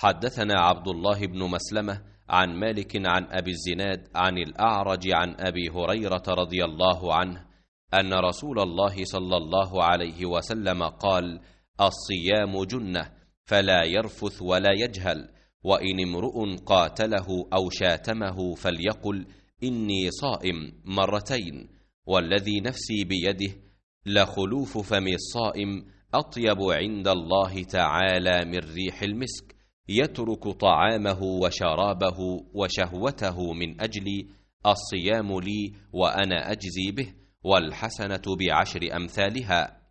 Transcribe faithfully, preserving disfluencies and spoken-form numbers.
حدثنا عبد الله بن مسلمة عن مالك عن أبي الزناد عن الأعرج عن أبي هريرة رضي الله عنه أن رسول الله صلى الله عليه وسلم قال: الصيام جنة، فلا يرفث ولا يجهل، وإن امرؤ قاتله أو شاتمه فليقل إني صائم مرتين، والذي نفسي بيده لخلوف فم الصائم أطيب عند الله تعالى من ريح المسك، يترك طعامه وشرابه وشهوته من أجلي، الصيام لي وأنا أجزي به، والحسنة بعشر أمثالها.